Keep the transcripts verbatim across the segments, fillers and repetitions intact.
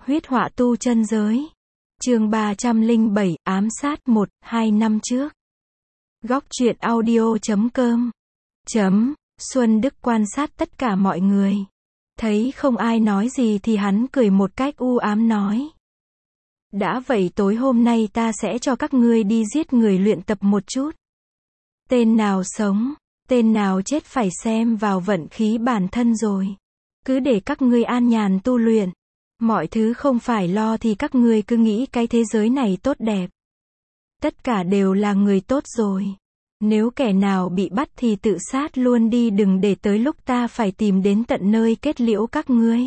Huyết họa tu chân giới. Chương ba trăm lẻ bảy, ám sát một, hai năm trước. Góc truyện audio chấm com. Chấm, Xuân Đức quan sát tất cả mọi người. Thấy không ai nói gì thì hắn cười một cách u ám nói. Đã vậy tối hôm nay ta sẽ cho các ngươi đi giết người luyện tập một chút. Tên nào sống, tên nào chết phải xem vào vận khí bản thân rồi. Cứ để các ngươi an nhàn tu luyện. Mọi thứ không phải lo thì các ngươi cứ nghĩ cái thế giới này tốt đẹp. Tất cả đều là người tốt rồi. Nếu kẻ nào bị bắt thì tự sát luôn đi, đừng để tới lúc ta phải tìm đến tận nơi kết liễu các ngươi.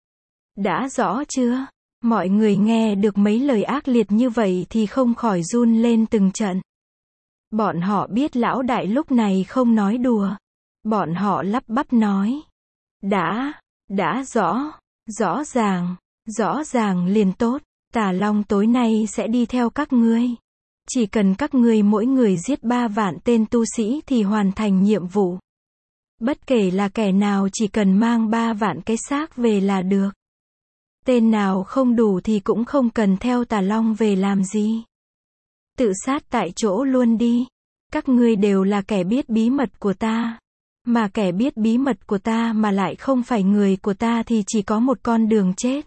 Đã rõ chưa? Mọi người nghe được mấy lời ác liệt như vậy thì không khỏi run lên từng trận. Bọn họ biết lão đại lúc này không nói đùa. Bọn họ lắp bắp nói. Đã, đã rõ, rõ ràng, rõ ràng liền tốt. Tà Long tối nay sẽ đi theo các ngươi. Chỉ cần các ngươi mỗi người giết ba vạn tên tu sĩ thì hoàn thành nhiệm vụ. Bất kể là kẻ nào chỉ cần mang ba vạn cái xác về là được. Tên nào không đủ thì cũng không cần theo Tà Long về làm gì. Tự sát tại chỗ luôn đi. Các ngươi đều là kẻ biết bí mật của ta. Mà kẻ biết bí mật của ta mà lại không phải người của ta thì chỉ có một con đường chết.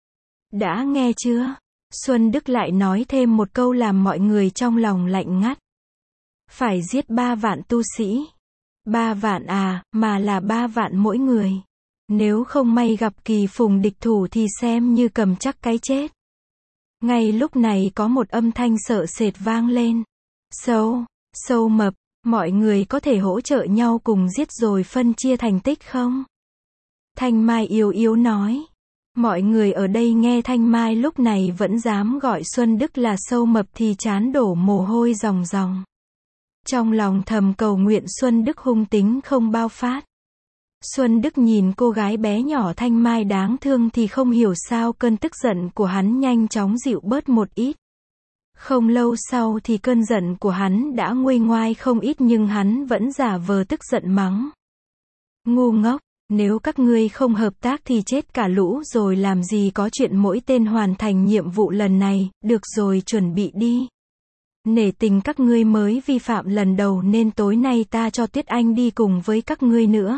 Đã nghe chưa? Xuân Đức lại nói thêm một câu làm mọi người trong lòng lạnh ngắt. Phải giết ba vạn tu sĩ. Ba vạn à, mà là ba vạn mỗi người. Nếu không may gặp kỳ phùng địch thủ thì xem như cầm chắc cái chết. Ngay lúc này có một âm thanh sợ sệt vang lên. Sâu, sâu mập, mọi người có thể hỗ trợ nhau cùng giết rồi phân chia thành tích không? Thanh Mai yếu yếu nói. Mọi người ở đây nghe Thanh Mai lúc này vẫn dám gọi Xuân Đức là sâu mập thì chán đổ mồ hôi ròng ròng. Trong lòng thầm cầu nguyện Xuân Đức hung tính không bao phát. Xuân Đức nhìn cô gái bé nhỏ Thanh Mai đáng thương thì không hiểu sao cơn tức giận của hắn nhanh chóng dịu bớt một ít. Không lâu sau thì cơn giận của hắn đã nguôi ngoai không ít nhưng hắn vẫn giả vờ tức giận mắng. Ngu ngốc, nếu các ngươi không hợp tác thì chết cả lũ rồi làm gì có chuyện mỗi tên hoàn thành nhiệm vụ lần này, được rồi chuẩn bị đi. Nể tình các ngươi mới vi phạm lần đầu nên tối nay ta cho Tuyết Anh đi cùng với các ngươi nữa.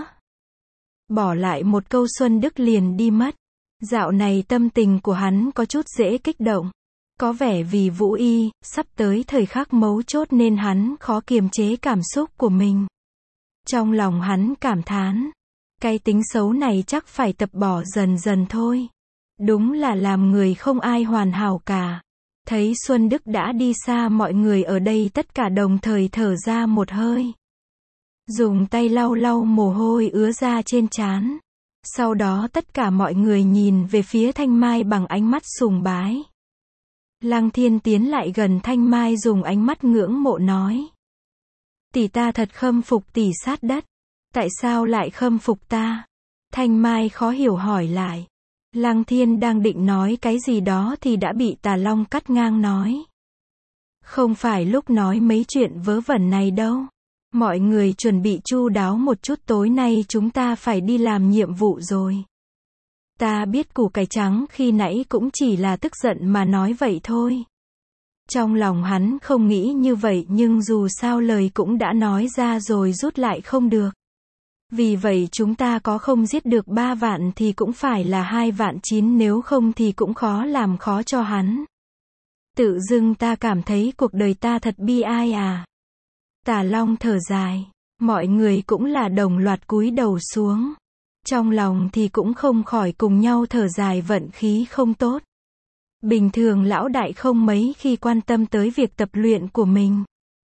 Bỏ lại một câu Xuân Đức liền đi mất. Dạo này tâm tình của hắn có chút dễ kích động. Có vẻ vì Vũ Y, sắp tới thời khắc mấu chốt nên hắn khó kiềm chế cảm xúc của mình. Trong lòng hắn cảm thán. Cái tính xấu này chắc phải tập bỏ dần dần thôi. Đúng là làm người không ai hoàn hảo cả. Thấy Xuân Đức đã đi xa mọi người ở đây tất cả đồng thời thở ra một hơi. Dùng tay lau lau mồ hôi ứa ra trên trán. Sau đó tất cả mọi người nhìn về phía Thanh Mai bằng ánh mắt sùng bái. Lăng Thiên tiến lại gần Thanh Mai dùng ánh mắt ngưỡng mộ nói. Tỷ ta thật khâm phục tỷ sát đất. Tại sao lại khâm phục ta? Thanh Mai khó hiểu hỏi lại. Lăng Thiên đang định nói cái gì đó thì đã bị Tà Long cắt ngang nói. Không phải lúc nói mấy chuyện vớ vẩn này đâu. Mọi người chuẩn bị chu đáo một chút, tối nay chúng ta phải đi làm nhiệm vụ rồi. Ta biết củ cải trắng khi nãy cũng chỉ là tức giận mà nói vậy thôi. Trong lòng hắn không nghĩ như vậy nhưng dù sao lời cũng đã nói ra rồi rút lại không được. Vì vậy chúng ta có không giết được ba vạn thì cũng phải là hai vạn chín, nếu không thì cũng khó làm khó cho hắn. Tự dưng ta cảm thấy cuộc đời ta thật bi ai à. Tà Long thở dài. Mọi người cũng là đồng loạt cúi đầu xuống. Trong lòng thì cũng không khỏi cùng nhau thở dài, vận khí không tốt. Bình thường lão đại không mấy khi quan tâm tới việc tập luyện của mình.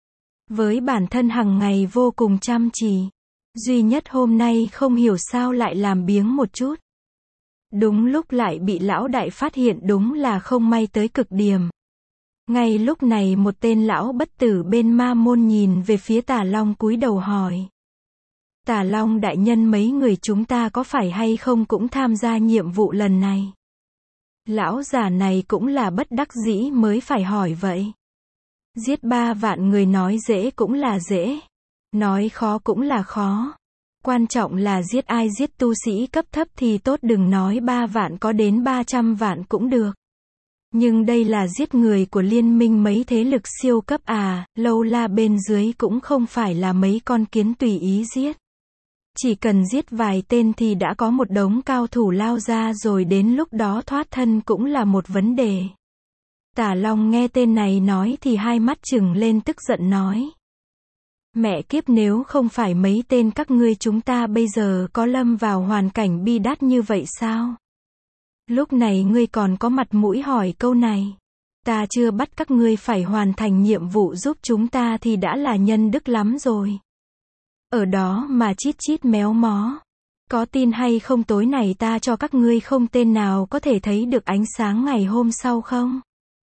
Với bản thân hàng ngày vô cùng chăm chỉ. Duy nhất hôm nay không hiểu sao lại làm biếng một chút. Đúng lúc lại bị lão đại phát hiện, đúng là không may tới cực điểm. Ngay lúc này một tên lão bất tử bên ma môn nhìn về phía Tà Long cúi đầu hỏi. Tà Long đại nhân, mấy người chúng ta có phải hay không cũng tham gia nhiệm vụ lần này? Lão già này cũng là bất đắc dĩ mới phải hỏi vậy. Giết ba vạn người nói dễ cũng là dễ. Nói khó cũng là khó. Quan trọng là giết ai, giết tu sĩ cấp thấp thì tốt, đừng nói ba vạn, có đến ba trăm vạn cũng được. Nhưng đây là giết người của liên minh mấy thế lực siêu cấp à, lâu la bên dưới cũng không phải là mấy con kiến tùy ý giết. Chỉ cần giết vài tên thì đã có một đống cao thủ lao ra rồi, đến lúc đó thoát thân cũng là một vấn đề. Tả Long nghe tên này nói thì hai mắt trừng lên tức giận nói. Mẹ kiếp, nếu không phải mấy tên các ngươi, chúng ta bây giờ có lâm vào hoàn cảnh bi đát như vậy sao? Lúc này ngươi còn có mặt mũi hỏi câu này. Ta chưa bắt các ngươi phải hoàn thành nhiệm vụ giúp chúng ta thì đã là nhân đức lắm rồi. Ở đó mà chít chít méo mó. Có tin hay không, tối này ta cho các ngươi không tên nào có thể thấy được ánh sáng ngày hôm sau không?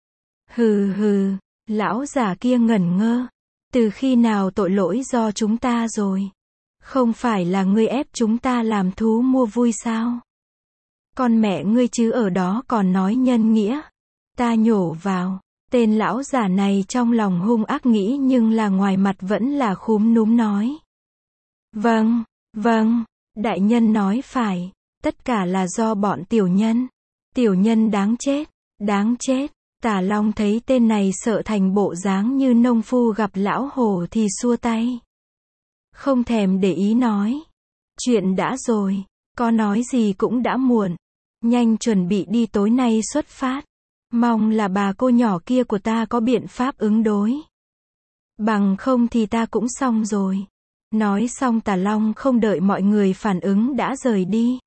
Hừ hừ, lão già kia ngẩn ngơ. Từ khi nào tội lỗi do chúng ta rồi? Không phải là ngươi ép chúng ta làm thú mua vui sao? Con mẹ ngươi chứ, ở đó còn nói nhân nghĩa. Ta nhổ vào. Tên lão già này trong lòng hung ác nghĩ nhưng là ngoài mặt vẫn là khúm núm nói. Vâng, vâng, đại nhân nói phải. Tất cả là do bọn tiểu nhân. Tiểu nhân đáng chết, đáng chết. Tả Long thấy tên này sợ thành bộ dáng như nông phu gặp lão hổ thì xua tay. Không thèm để ý nói. Chuyện đã rồi, có nói gì cũng đã muộn. Nhanh chuẩn bị đi, tối nay xuất phát. Mong là bà cô nhỏ kia của ta có biện pháp ứng đối. Bằng không thì ta cũng xong rồi. Nói xong Tả Long không đợi mọi người phản ứng đã rời đi.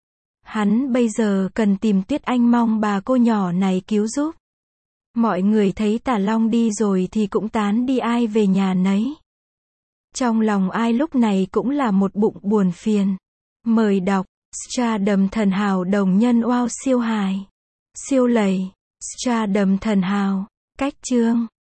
Hắn bây giờ cần tìm Tuyết Anh, mong bà cô nhỏ này cứu giúp. Mọi người thấy Tả Long đi rồi thì cũng tán đi, ai về nhà nấy. Trong lòng ai lúc này cũng là một bụng buồn phiền. Mời đọc Stardom thần hào đồng nhân wow siêu hài. Siêu lầy. Stardom thần hào. Cách chương